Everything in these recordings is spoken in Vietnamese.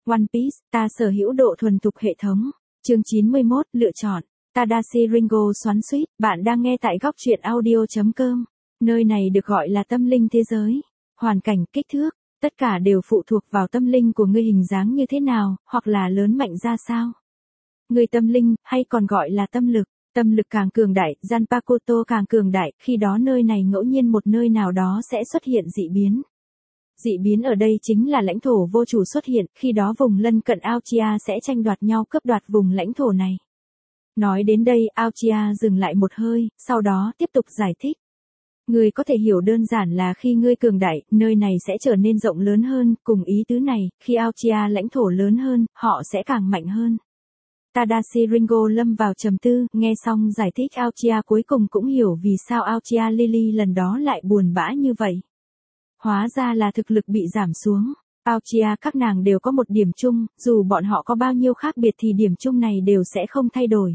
One Piece, ta sở hữu độ thuần thục hệ thống. Chương 91, lựa chọn. Tadashi Ringo xoắn xuýt, bạn đang nghe tại góc truyện audio.com. Nơi này được gọi là tâm linh thế giới. Hoàn cảnh, kích thước, tất cả đều phụ thuộc vào tâm linh của ngươi hình dáng như thế nào, hoặc là lớn mạnh ra sao. Người tâm linh, hay còn gọi là tâm lực. Tâm lực càng cường đại, Zanpakuto càng cường đại, khi đó nơi này ngẫu nhiên một nơi nào đó sẽ xuất hiện dị biến. Dị biến ở đây chính là lãnh thổ vô chủ xuất hiện, khi đó vùng lân cận Aochia sẽ tranh đoạt nhau cướp đoạt vùng lãnh thổ này. Nói đến đây, Aochia dừng lại một hơi, sau đó tiếp tục giải thích. Ngươi có thể hiểu đơn giản là khi ngươi cường đại, nơi này sẽ trở nên rộng lớn hơn, cùng ý tứ này, khi Aochia lãnh thổ lớn hơn, họ sẽ càng mạnh hơn. Tadashi Ringo lâm vào trầm tư, nghe xong giải thích Aochia cuối cùng cũng hiểu vì sao Aochia Lily lần đó lại buồn bã như vậy. Hóa ra là thực lực bị giảm xuống. Aochia các nàng đều có một điểm chung, dù bọn họ có bao nhiêu khác biệt thì điểm chung này đều sẽ không thay đổi.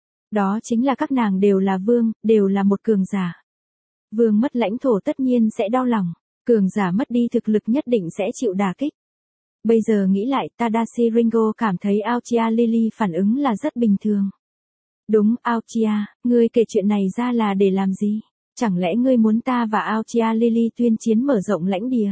Đó chính là các nàng đều là vương, đều là một cường giả. Vương mất lãnh thổ tất nhiên sẽ đau lòng, cường giả mất đi thực lực nhất định sẽ chịu đả kích. Bây giờ nghĩ lại, Tadashi Ringo cảm thấy Aochia Lily phản ứng là rất bình thường. Đúng, Aochia, ngươi kể chuyện này ra là để làm gì? Chẳng lẽ ngươi muốn ta và Aochia Lily tuyên chiến mở rộng lãnh địa?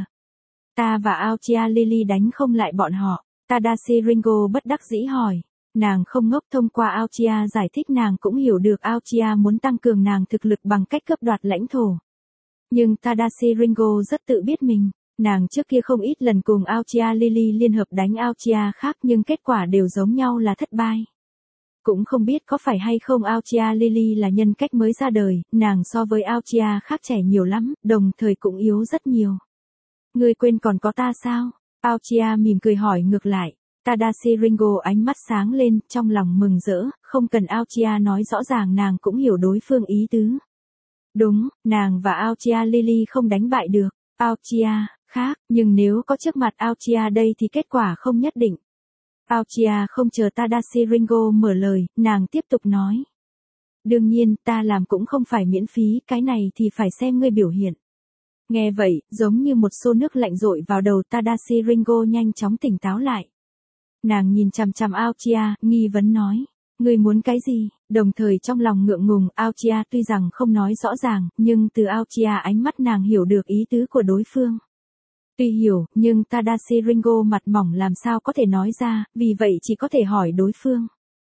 Ta và Aochia Lily đánh không lại bọn họ. Tadashi Ringo bất đắc dĩ hỏi. Nàng không ngốc, thông qua Aochia giải thích nàng cũng hiểu được Aochia muốn tăng cường nàng thực lực bằng cách cướp đoạt lãnh thổ. Nhưng Tadashi Ringo rất tự biết mình. Nàng trước kia không ít lần cùng Aochia Lily liên hợp đánh Aochia khác nhưng kết quả đều giống nhau là thất bại. Cũng không biết có phải hay không Aochia Lily là nhân cách mới ra đời, nàng so với Aochia khác trẻ nhiều lắm, đồng thời cũng yếu rất nhiều. Ngươi quên còn có ta sao? Aochia mỉm cười hỏi ngược lại. Tadashi Ringo ánh mắt sáng lên, trong lòng mừng rỡ, không cần Aochia nói rõ ràng nàng cũng hiểu đối phương ý tứ. Đúng, nàng và Aochia Lily không đánh bại được. Aochia, khác, nhưng nếu có trước mặt Aochia đây thì kết quả không nhất định. Aochia không chờ Tadashi Ringo mở lời, nàng tiếp tục nói. Đương nhiên, ta làm cũng không phải miễn phí, cái này thì phải xem ngươi biểu hiện. Nghe vậy, giống như một xô nước lạnh dội vào đầu Tadashi Ringo nhanh chóng tỉnh táo lại. Nàng nhìn chằm chằm Aochia, nghi vấn nói. Ngươi muốn cái gì? Đồng thời trong lòng ngượng ngùng, Aochia tuy rằng không nói rõ ràng, nhưng từ Aochia ánh mắt nàng hiểu được ý tứ của đối phương. Tuy hiểu, nhưng Tadashi Ringo mặt mỏng làm sao có thể nói ra, vì vậy chỉ có thể hỏi đối phương.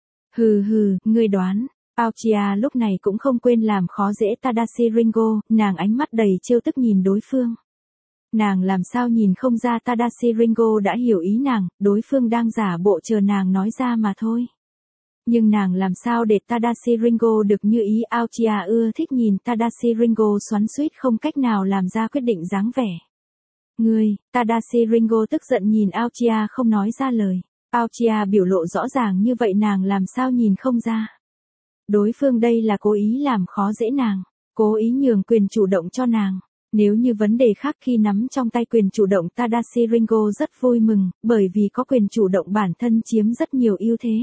Hừ, ngươi đoán. Aochia lúc này cũng không quên làm khó dễ Tadashi Ringo, nàng ánh mắt đầy trêu tức nhìn đối phương. Nàng làm sao nhìn không ra Tadashi Ringo đã hiểu ý nàng, đối phương đang giả bộ chờ nàng nói ra mà thôi. Nhưng nàng làm sao để Tadashi Ringo được như ý? Aochia ưa thích nhìn Tadashi Ringo xoắn xuýt không cách nào làm ra quyết định dáng vẻ. Ngươi, Tadashi Ringo tức giận nhìn Aochia không nói ra lời. Aochia biểu lộ rõ ràng như vậy nàng làm sao nhìn không ra. Đối phương đây là cố ý làm khó dễ nàng, cố ý nhường quyền chủ động cho nàng. Nếu như vấn đề khác khi nắm trong tay quyền chủ động Tadashi Ringo rất vui mừng, bởi vì có quyền chủ động bản thân chiếm rất nhiều ưu thế.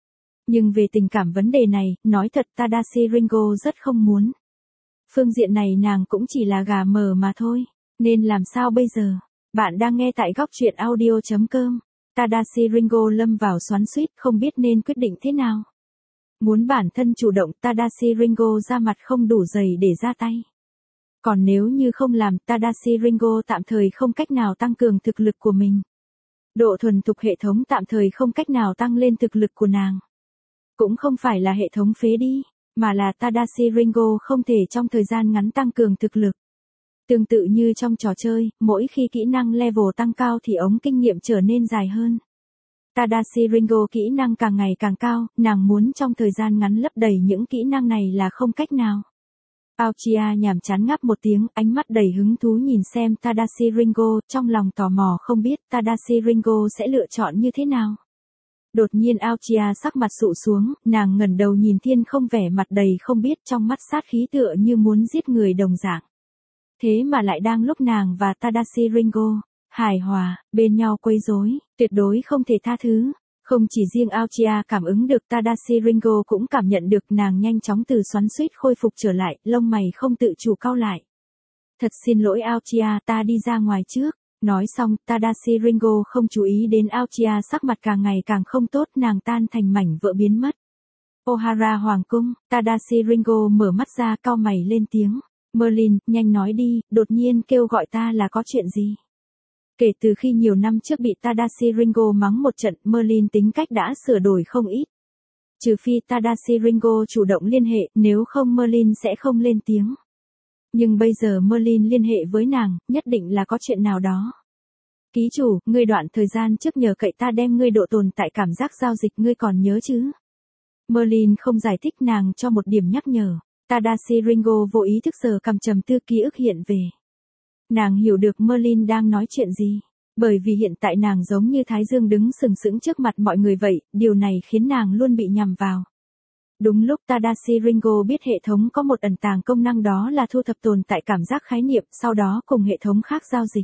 Nhưng về tình cảm vấn đề này, nói thật Tadashi Ringo rất không muốn. Phương diện này nàng cũng chỉ là gà mờ mà thôi, nên làm sao bây giờ? Bạn đang nghe tại góc truyện audio.com. Tadashi Ringo lâm vào xoắn xuýt không biết nên quyết định thế nào. Muốn bản thân chủ động Tadashi Ringo ra mặt không đủ dày để ra tay. Còn nếu như không làm Tadashi Ringo tạm thời không cách nào tăng cường thực lực của mình. Độ thuần thục hệ thống tạm thời không cách nào tăng lên thực lực của nàng. Cũng không phải là hệ thống phế đi, mà là Tadashi Ringo không thể trong thời gian ngắn tăng cường thực lực. Tương tự như trong trò chơi, mỗi khi kỹ năng level tăng cao thì ống kinh nghiệm trở nên dài hơn. Tadashi Ringo kỹ năng càng ngày càng cao, nàng muốn trong thời gian ngắn lấp đầy những kỹ năng này là không cách nào. Aochia nhàm chán ngáp một tiếng, ánh mắt đầy hứng thú nhìn xem Tadashi Ringo, trong lòng tò mò không biết Tadashi Ringo sẽ lựa chọn như thế nào. Đột nhiên Aochia sắc mặt sụ xuống, nàng ngẩng đầu nhìn thiên không vẻ mặt đầy không biết trong mắt sát khí tựa như muốn giết người đồng dạng. Thế mà lại đang lúc nàng và Tadashi Ringo hài hòa, bên nhau quấy rối, tuyệt đối không thể tha thứ. Không chỉ riêng Aochia cảm ứng được Tadashi Ringo cũng cảm nhận được nàng nhanh chóng từ xoắn xuýt khôi phục trở lại, lông mày không tự chủ cau lại. Thật xin lỗi Aochia, ta đi ra ngoài trước. Nói xong, Tadashi Ringo không chú ý đến Aochia sắc mặt càng ngày càng không tốt, nàng tan thành mảnh vỡ biến mất. Ohara Hoàng cung, Tadashi Ringo mở mắt ra, cau mày lên tiếng. Merlin, nhanh nói đi, đột nhiên kêu gọi ta là có chuyện gì? Kể từ khi nhiều năm trước bị Tadashi Ringo mắng một trận, Merlin tính cách đã sửa đổi không ít. Trừ phi Tadashi Ringo chủ động liên hệ, nếu không Merlin sẽ không lên tiếng. Nhưng bây giờ Merlin liên hệ với nàng, nhất định là có chuyện nào đó. Ký chủ, ngươi đoạn thời gian trước nhờ cậy ta đem ngươi độ tồn tại cảm giác giao dịch, ngươi còn nhớ chứ? Merlin không giải thích, nàng cho một điểm nhắc nhở. Tadashi Ringo vô ý thức sờ cằm, trầm tư, ký ức hiện về. Nàng hiểu được Merlin đang nói chuyện gì. Bởi vì hiện tại nàng giống như Thái Dương đứng sừng sững trước mặt mọi người vậy, điều này khiến nàng luôn bị nhằm vào. Đúng lúc Tadashi Ringo biết hệ thống có một ẩn tàng công năng, đó là thu thập tồn tại cảm giác khái niệm, sau đó cùng hệ thống khác giao dịch.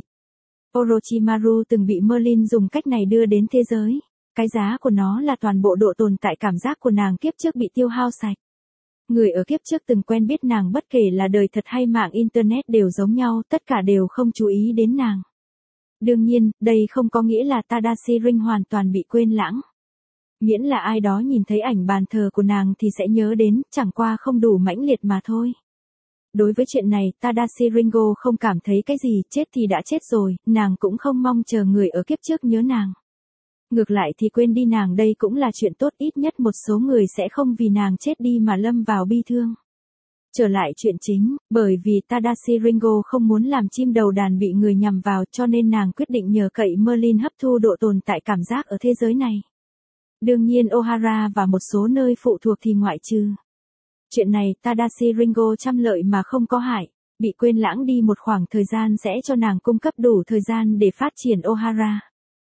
Orochimaru từng bị Merlin dùng cách này đưa đến thế giới. Cái giá của nó là toàn bộ độ tồn tại cảm giác của nàng kiếp trước bị tiêu hao sạch. Người ở kiếp trước từng quen biết nàng, bất kể là đời thật hay mạng Internet đều giống nhau, tất cả đều không chú ý đến nàng. Đương nhiên, đây không có nghĩa là Tadashi Ring hoàn toàn bị quên lãng. Miễn là ai đó nhìn thấy ảnh bàn thờ của nàng thì sẽ nhớ đến, chẳng qua không đủ mãnh liệt mà thôi. Đối với chuyện này, Tadashi Ringo không cảm thấy cái gì, chết thì đã chết rồi, nàng cũng không mong chờ người ở kiếp trước nhớ nàng. Ngược lại thì quên đi nàng đây cũng là chuyện tốt, ít nhất một số người sẽ không vì nàng chết đi mà lâm vào bi thương. Trở lại chuyện chính, bởi vì Tadashi Ringo không muốn làm chim đầu đàn bị người nhằm vào, cho nên nàng quyết định nhờ cậy Merlin hấp thu độ tồn tại cảm giác ở thế giới này. Đương nhiên Ohara và một số nơi phụ thuộc thì ngoại trừ. Chuyện này Tadashi Ringo trăm lợi mà không có hại, bị quên lãng đi một khoảng thời gian sẽ cho nàng cung cấp đủ thời gian để phát triển Ohara.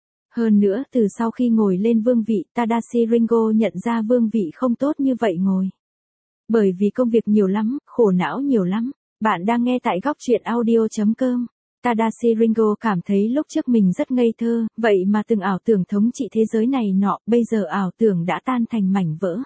Hơn nữa, từ sau khi ngồi lên vương vị, Tadashi Ringo nhận ra vương vị không tốt như vậy ngồi. Bởi vì công việc nhiều lắm, khổ não nhiều lắm. Bạn đang nghe tại góc truyện audio.com. Tadashi Ringo cảm thấy lúc trước mình rất ngây thơ, vậy mà từng ảo tưởng thống trị thế giới này nọ, bây giờ ảo tưởng đã tan thành mảnh vỡ.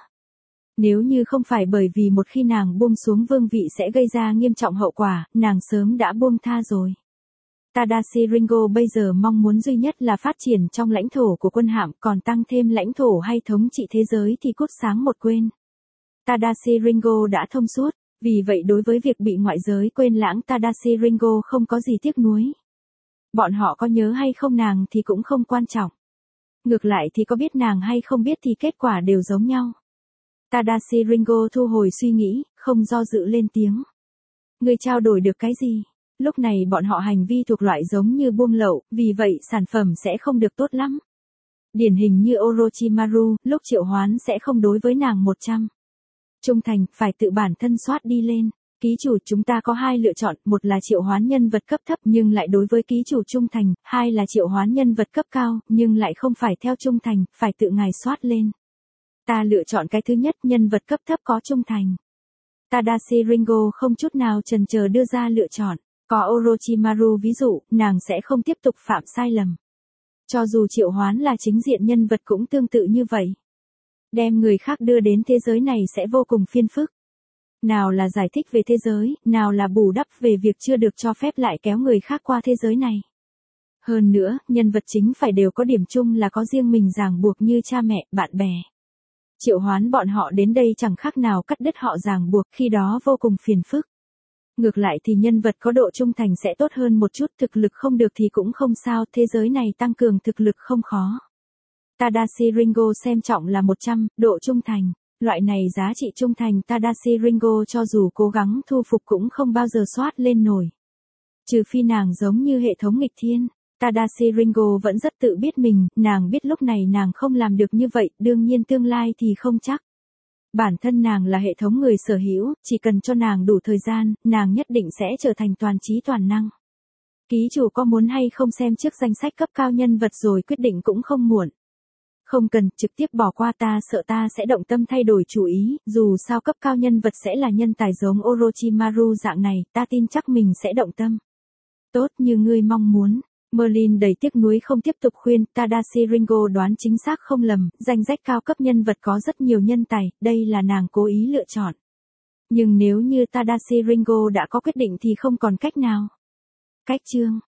Nếu như không phải bởi vì một khi nàng buông xuống vương vị sẽ gây ra nghiêm trọng hậu quả, nàng sớm đã buông tha rồi. Tadashi Ringo bây giờ mong muốn duy nhất là phát triển trong lãnh thổ của quân hạm, còn tăng thêm lãnh thổ hay thống trị thế giới thì cút sáng một quên. Tadashi Ringo đã thông suốt, vì vậy đối với việc bị ngoại giới quên lãng Tadashi Ringo không có gì tiếc nuối. Bọn họ có nhớ hay không nàng thì cũng không quan trọng. Ngược lại thì có biết nàng hay không biết thì kết quả đều giống nhau. Tadashi Ringo thu hồi suy nghĩ, không do dự lên tiếng. Ngươi trao đổi được cái gì? Lúc này bọn họ hành vi thuộc loại giống như buông lậu, vì vậy sản phẩm sẽ không được tốt lắm. Điển hình như Orochimaru, lúc triệu hoán sẽ không đối với nàng 100. Trung thành, phải tự bản thân soát đi lên. Ký chủ, chúng ta có hai lựa chọn, một là triệu hoán nhân vật cấp thấp nhưng lại đối với ký chủ trung thành, hai là triệu hoán nhân vật cấp cao, nhưng lại không phải theo trung thành, phải tự ngài soát lên. Ta lựa chọn cái thứ nhất, nhân vật cấp thấp có trung thành. Tadashi Ringo không chút nào chần chờ đưa ra lựa chọn. Có Orochimaru ví dụ, nàng sẽ không tiếp tục phạm sai lầm. Cho dù triệu hoán là chính diện nhân vật cũng tương tự như vậy. Đem người khác đưa đến thế giới này sẽ vô cùng phiền phức. Nào là giải thích về thế giới, nào là bù đắp về việc chưa được cho phép lại kéo người khác qua thế giới này. Hơn nữa, nhân vật chính phải đều có điểm chung là có riêng mình ràng buộc như cha mẹ, bạn bè. Triệu hoán bọn họ đến đây chẳng khác nào cắt đứt họ ràng buộc, khi đó vô cùng phiền phức. Ngược lại thì nhân vật có độ trung thành sẽ tốt hơn một chút, thực lực không được thì cũng không sao, thế giới này tăng cường thực lực không khó. Tadashi Ringo xem trọng là 100, độ trung thành. Loại này giá trị trung thành Tadashi Ringo cho dù cố gắng thu phục cũng không bao giờ soát lên nổi. Trừ phi nàng giống như hệ thống nghịch thiên. Tadashi Ringo vẫn rất tự biết mình, nàng biết lúc này nàng không làm được như vậy, đương nhiên tương lai thì không chắc. Bản thân nàng là hệ thống người sở hữu, chỉ cần cho nàng đủ thời gian, nàng nhất định sẽ trở thành toàn trí toàn năng. Ký chủ có muốn hay không xem trước danh sách cấp cao nhân vật rồi quyết định cũng không muộn. Không cần, trực tiếp bỏ qua, ta sợ ta sẽ động tâm thay đổi chủ ý, dù sao cấp cao nhân vật sẽ là nhân tài giống Orochimaru dạng này, ta tin chắc mình sẽ động tâm. Tốt như ngươi mong muốn. Merlin đầy tiếc nuối không tiếp tục khuyên, Tadashi Ringo đoán chính xác không lầm, danh sách cao cấp nhân vật có rất nhiều nhân tài, đây là nàng cố ý lựa chọn. Nhưng nếu như Tadashi Ringo đã có quyết định thì không còn cách nào. Cách chương